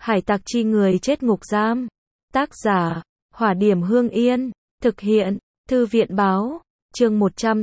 Hải tặc chi người chết ngục giam. Tác giả, Hỏa Điểm Hương Yên. Thực hiện, Thư viện báo. Chương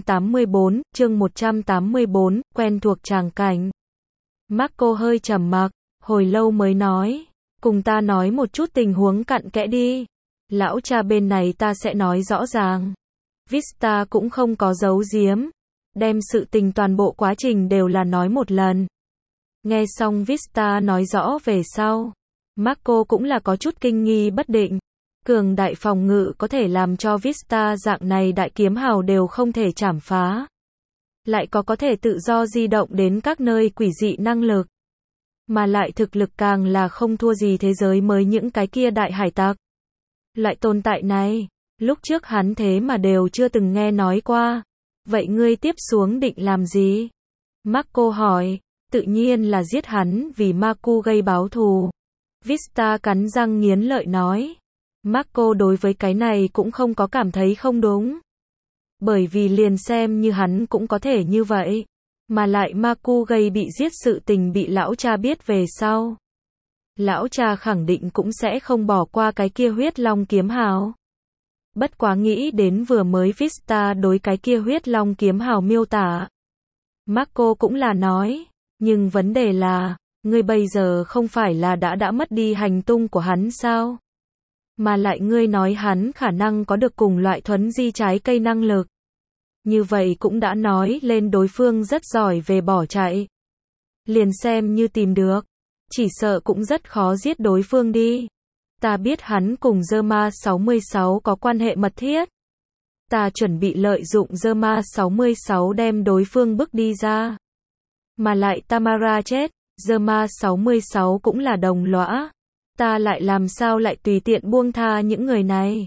184, quen thuộc tràng cảnh. Marco hơi trầm mặc, hồi lâu mới nói, cùng ta nói một chút tình huống cặn kẽ đi. Lão cha bên này ta sẽ nói rõ ràng. Vista cũng không có giấu giếm, đem sự tình toàn bộ quá trình đều là nói một lần. Nghe xong Vista nói rõ về sau, Marco cũng là có chút kinh nghi bất định. Cường đại phòng ngự có thể làm cho Vista dạng này đại kiếm hào đều không thể chảm phá. Lại có thể tự do di động đến các nơi quỷ dị năng lực. Mà lại thực lực càng là không thua gì thế giới mới những cái kia đại hải tặc. Loại tồn tại này, lúc trước hắn thế mà đều chưa từng nghe nói qua. Vậy ngươi tiếp xuống định làm gì? Marco hỏi, tự nhiên là giết hắn vì Maku gây báo thù. Vista cắn răng nghiến lợi nói. Marco đối với cái này cũng không có cảm thấy không đúng. Bởi vì liền xem như hắn cũng có thể như vậy. Mà lại Maku gây bị giết sự tình bị lão cha biết về sau. Lão cha khẳng định cũng sẽ không bỏ qua cái kia huyết long kiếm hào. Bất quá nghĩ đến vừa mới Vista đối cái kia huyết long kiếm hào miêu tả. Marco cũng là nói, nhưng vấn đề là, ngươi bây giờ không phải là đã mất đi hành tung của hắn sao? Mà lại ngươi nói hắn khả năng có được cùng loại thuấn di trái cây năng lực. Như vậy cũng đã nói lên đối phương rất giỏi về bỏ chạy. Liền xem như tìm được, chỉ sợ cũng rất khó giết đối phương đi. Ta biết hắn cùng Zerma 66 có quan hệ mật thiết. Ta chuẩn bị lợi dụng Zerma 66 đem đối phương bức đi ra. Mà lại Tamara chết, Zerma 66 cũng là đồng lõa. Ta lại làm sao lại tùy tiện buông tha những người này?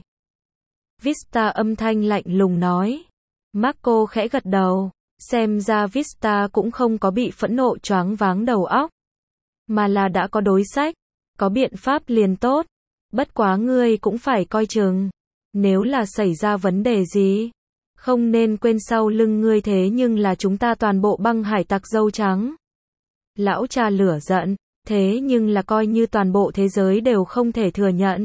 Vista âm thanh lạnh lùng nói. Marco khẽ gật đầu, xem ra Vista cũng không có bị phẫn nộ choáng váng đầu óc. Mà là đã có đối sách, có biện pháp liền tốt. Bất quá ngươi cũng phải coi chừng. Nếu là xảy ra vấn đề gì, không nên quên sau lưng ngươi thế nhưng là chúng ta toàn bộ băng hải tặc dâu trắng. Lão cha lửa giận, thế nhưng là coi như toàn bộ thế giới đều không thể thừa nhận.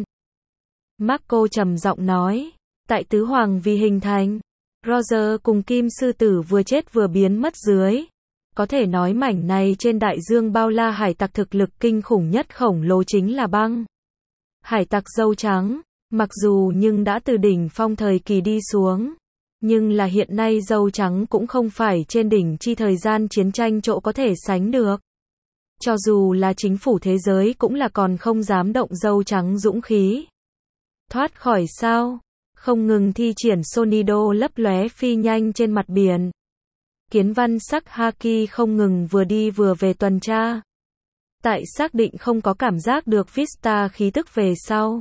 Marco trầm giọng nói, tại tứ hoàng vì hình thành, Roger cùng Kim Sư Tử vừa chết vừa biến mất dưới. Có thể nói mảnh này trên đại dương bao la hải tặc thực lực kinh khủng nhất khổng lồ chính là băng hải tặc dâu trắng. Mặc dù nhưng đã từ đỉnh phong thời kỳ đi xuống, nhưng là hiện nay dâu trắng cũng không phải trên đỉnh chi thời gian chiến tranh chỗ có thể sánh được. Cho dù là chính phủ thế giới cũng là còn không dám động dâu trắng dũng khí. Thoát khỏi sao? Không ngừng thi triển Sonido lấp lóe phi nhanh trên mặt biển. Kiến văn sắc Haki không ngừng vừa đi vừa về tuần tra. Tại xác định không có cảm giác được Vista khí tức về sau,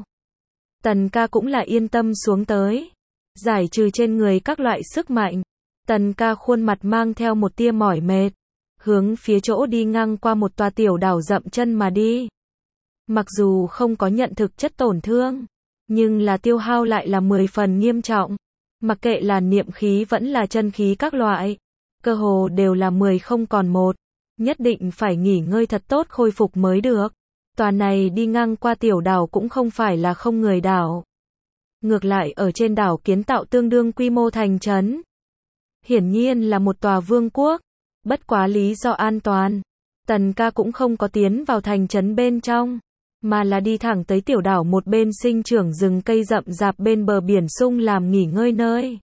Tần ca cũng là yên tâm xuống tới. Giải trừ trên người các loại sức mạnh, Tần ca khuôn mặt mang theo một tia mỏi mệt, hướng phía chỗ đi ngang qua một tòa tiểu đảo dậm chân mà đi. Mặc dù không có nhận thực chất tổn thương, nhưng là tiêu hao lại là 10 phần nghiêm trọng. Mặc kệ là niệm khí vẫn là chân khí các loại, cơ hồ đều là 10 không còn một. Nhất định phải nghỉ ngơi thật tốt khôi phục mới được. Tòa này đi ngang qua tiểu đảo cũng không phải là không người đảo. Ngược lại ở trên đảo kiến tạo tương đương quy mô thành trấn. Hiển nhiên là một tòa vương quốc. Bất quá lý do an toàn, Tần ca cũng không có tiến vào thành trấn bên trong, mà là đi thẳng tới tiểu đảo một bên sinh trưởng rừng cây rậm rạp bên bờ biển sung làm nghỉ ngơi nơi.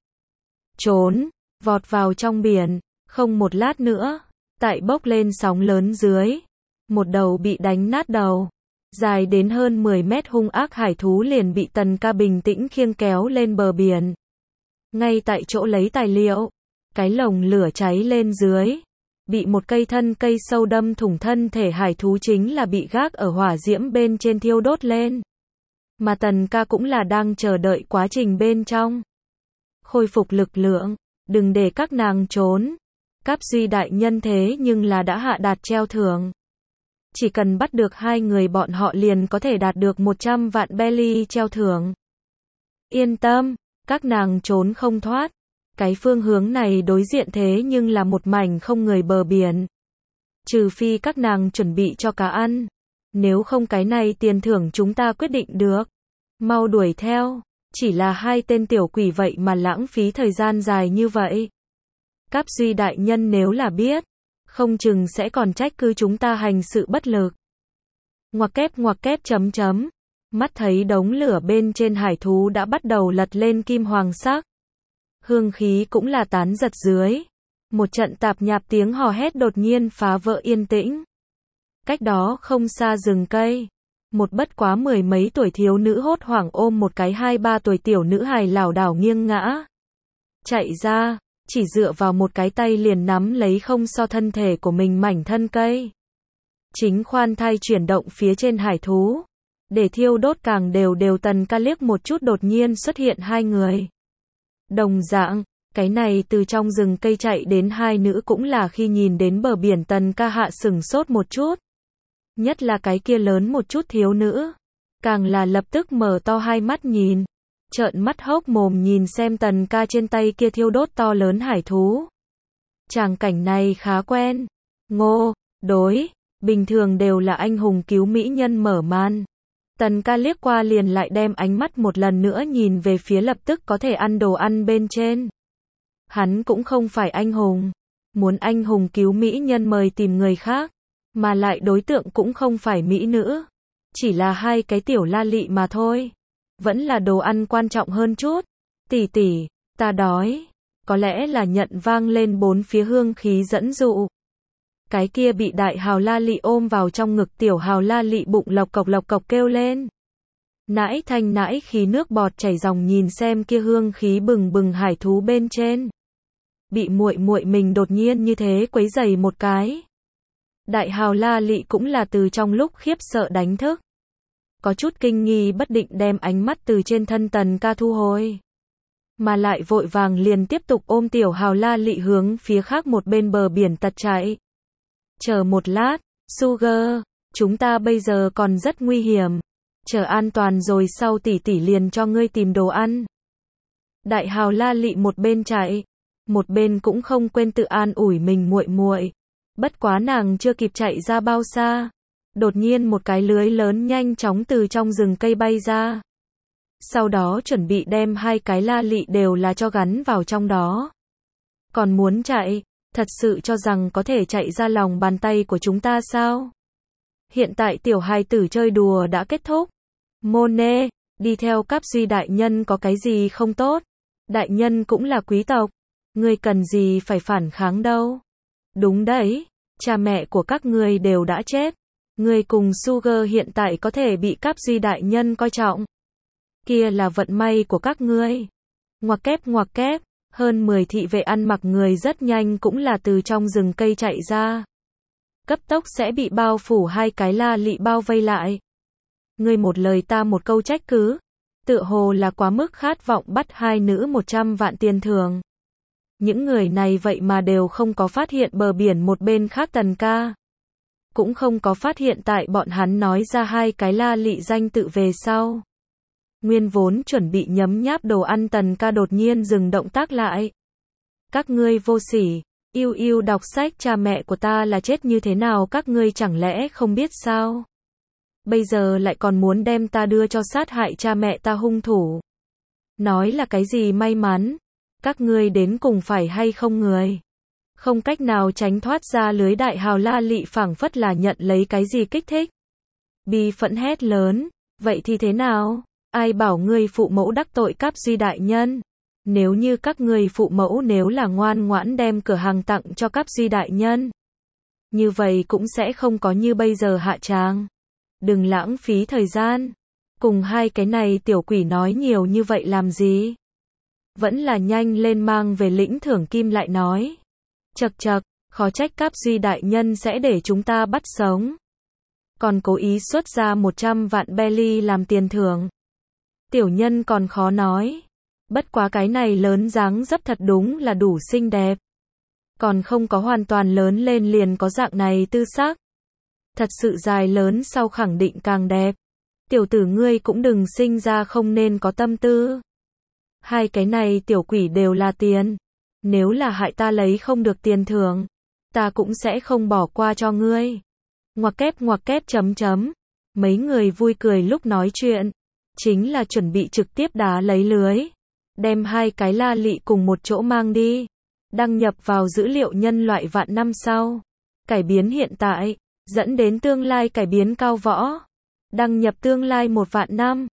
Trốn, vọt vào trong biển, không một lát nữa, tại bốc lên sóng lớn dưới. Một đầu bị đánh nát đầu, dài đến hơn 10 mét hung ác hải thú liền bị Tần ca bình tĩnh khiêng kéo lên bờ biển. Ngay tại chỗ lấy tài liệu, cái lồng lửa cháy lên dưới. Bị một cây thân cây sâu đâm thủng thân thể hải thú chính là bị gác ở hỏa diễm bên trên thiêu đốt lên. Mà Tần ca cũng là đang chờ đợi quá trình bên trong. Khôi phục lực lượng, đừng để các nàng trốn. Cáp Duy đại nhân thế nhưng là đã hạ đạt treo thưởng. Chỉ cần bắt được 2 người bọn họ liền có thể đạt được 100 vạn belly treo thưởng. Yên tâm, các nàng trốn không thoát. Cái phương hướng này đối diện thế nhưng là một mảnh không người bờ biển. Trừ phi các nàng chuẩn bị cho cá ăn. Nếu không cái này tiền thưởng chúng ta quyết định được. Mau đuổi theo. Chỉ là hai tên tiểu quỷ vậy mà lãng phí thời gian dài như vậy. Cáp Duy đại nhân nếu là biết, không chừng sẽ còn trách cứ chúng ta hành sự bất lực. Ngoặc kép chấm chấm. Mắt thấy đống lửa bên trên hải thú đã bắt đầu lật lên kim hoàng sắc. Hương khí cũng là tán giật dưới. Một trận tạp nhạp tiếng hò hét đột nhiên phá vỡ yên tĩnh. Cách đó không xa rừng cây. Một bất quá mười mấy tuổi thiếu nữ hốt hoảng ôm một cái 2-3 tuổi tiểu nữ hài lảo đảo nghiêng ngã. Chạy ra, chỉ dựa vào một cái tay liền nắm lấy không so thân thể của mình mảnh thân cây. Chính khoan thai chuyển động phía trên hải thú. Để thiêu đốt càng đều Tần Ca liếc một chút đột nhiên xuất hiện hai người. Đồng dạng, cái này từ trong rừng cây chạy đến hai nữ cũng là khi nhìn đến bờ biển Tần Ca hạ sửng sốt một chút. Nhất là cái kia lớn một chút thiếu nữ. Càng là lập tức mở to hai mắt nhìn. Trợn mắt hốc mồm nhìn xem Tần Ca trên tay kia thiêu đốt to lớn hải thú. Tràng cảnh này khá quen. Ngô, đối, bình thường đều là anh hùng cứu mỹ nhân mở màn. Tần Ca liếc qua liền lại đem ánh mắt một lần nữa nhìn về phía lập tức có thể ăn đồ ăn bên trên. Hắn cũng không phải anh hùng. Muốn anh hùng cứu mỹ nhân mời tìm người khác. Mà lại đối tượng cũng không phải mỹ nữ. Chỉ là hai cái tiểu la lị mà thôi. Vẫn là đồ ăn quan trọng hơn chút. Tỷ tỷ, ta đói. Có lẽ là nhận vang lên bốn phía hương khí dẫn dụ. Cái kia bị đại hào la lị ôm vào trong ngực tiểu hào la lị bụng lộc cộc kêu lên. Nãi thanh nãi khí nước bọt chảy ròng nhìn xem kia hương khí bừng bừng hải thú bên trên. Bị muội muội mình đột nhiên như thế quấy rầy một cái. Đại hào la lị cũng là từ trong lúc khiếp sợ đánh thức. Có chút kinh nghi bất định đem ánh mắt từ trên thân Tần Ca thu hồi. Mà lại vội vàng liền tiếp tục ôm tiểu hào la lị hướng phía khác một bên bờ biển tật chạy. Chờ một lát, Sugar, chúng ta bây giờ còn rất nguy hiểm. Chờ an toàn rồi sau tỷ tỷ liền cho ngươi tìm đồ ăn. Đại hào la lị một bên chạy, một bên cũng không quên tự an ủi mình muội muội. Bất quá nàng chưa kịp chạy ra bao xa. Đột nhiên một cái lưới lớn nhanh chóng từ trong rừng cây bay ra. Sau đó chuẩn bị đem hai cái la lị đều là cho gắn vào trong đó. Còn muốn chạy, thật sự cho rằng có thể chạy ra lòng bàn tay của chúng ta sao? Hiện tại tiểu hài tử chơi đùa đã kết thúc. Monet, đi theo Cáp Duy đại nhân có cái gì không tốt? Đại nhân cũng là quý tộc. Ngươi cần gì phải phản kháng đâu? Đúng đấy, cha mẹ của các ngươi đều đã chết. Ngươi cùng Sugar hiện tại có thể bị Cáp Duy đại nhân coi trọng. Kia là vận may của các ngươi. Ngoặc kép, hơn 10 thị vệ ăn mặc người rất nhanh cũng là từ trong rừng cây chạy ra. Cấp tốc sẽ bị bao phủ hai cái la lị bao vây lại. Ngươi một lời ta một câu trách cứ. Tựa hồ là quá mức khát vọng bắt hai nữ 100 vạn tiền thưởng. Những người này vậy mà đều không có phát hiện bờ biển một bên khác Tần Ca. Cũng không có phát hiện tại bọn hắn nói ra hai cái la lị danh tự về sau. Nguyên vốn chuẩn bị nhấm nháp đồ ăn Tần Ca đột nhiên dừng động tác lại. Các ngươi vô sỉ, yêu đọc sách cha mẹ của ta là chết như thế nào các ngươi chẳng lẽ không biết sao? Bây giờ lại còn muốn đem ta đưa cho sát hại cha mẹ ta hung thủ. Nói là cái gì may mắn? Các ngươi đến cùng phải hay không người? Không cách nào tránh thoát ra lưới đại hào la lị phảng phất là nhận lấy cái gì kích thích. Bi phẫn hét lớn, vậy thì thế nào? Ai bảo ngươi phụ mẫu đắc tội Cáp Duy đại nhân? Nếu như các ngươi phụ mẫu nếu là ngoan ngoãn đem cửa hàng tặng cho Cáp Duy đại nhân. Như vậy cũng sẽ không có như bây giờ hạ tràng. Đừng lãng phí thời gian. Cùng hai cái này tiểu quỷ nói nhiều như vậy làm gì? Vẫn là nhanh lên mang về lĩnh thưởng kim lại nói. Chậc, khó trách Cáp Duy đại nhân sẽ để chúng ta bắt sống. Còn cố ý xuất ra 100 vạn belly làm tiền thưởng. Tiểu nhân còn khó nói. Bất quá cái này lớn dáng dấp thật đúng là đủ xinh đẹp. Còn không có hoàn toàn lớn lên liền có dạng này tư sắc. Thật sự dài lớn sau khẳng định càng đẹp. Tiểu tử ngươi cũng đừng sinh ra không nên có tâm tư. Hai cái này tiểu quỷ đều là tiền. Nếu là hại ta lấy không được tiền thưởng, ta cũng sẽ không bỏ qua cho ngươi. Ngoặc kép chấm chấm. Mấy người vui cười lúc nói chuyện, chính là chuẩn bị trực tiếp đá lấy lưới. Đem hai cái la lị cùng một chỗ mang đi. Đăng nhập vào dữ liệu nhân loại vạn năm sau. Cải biến hiện tại, dẫn đến tương lai cải biến cao võ. Đăng nhập tương lai 1 vạn năm.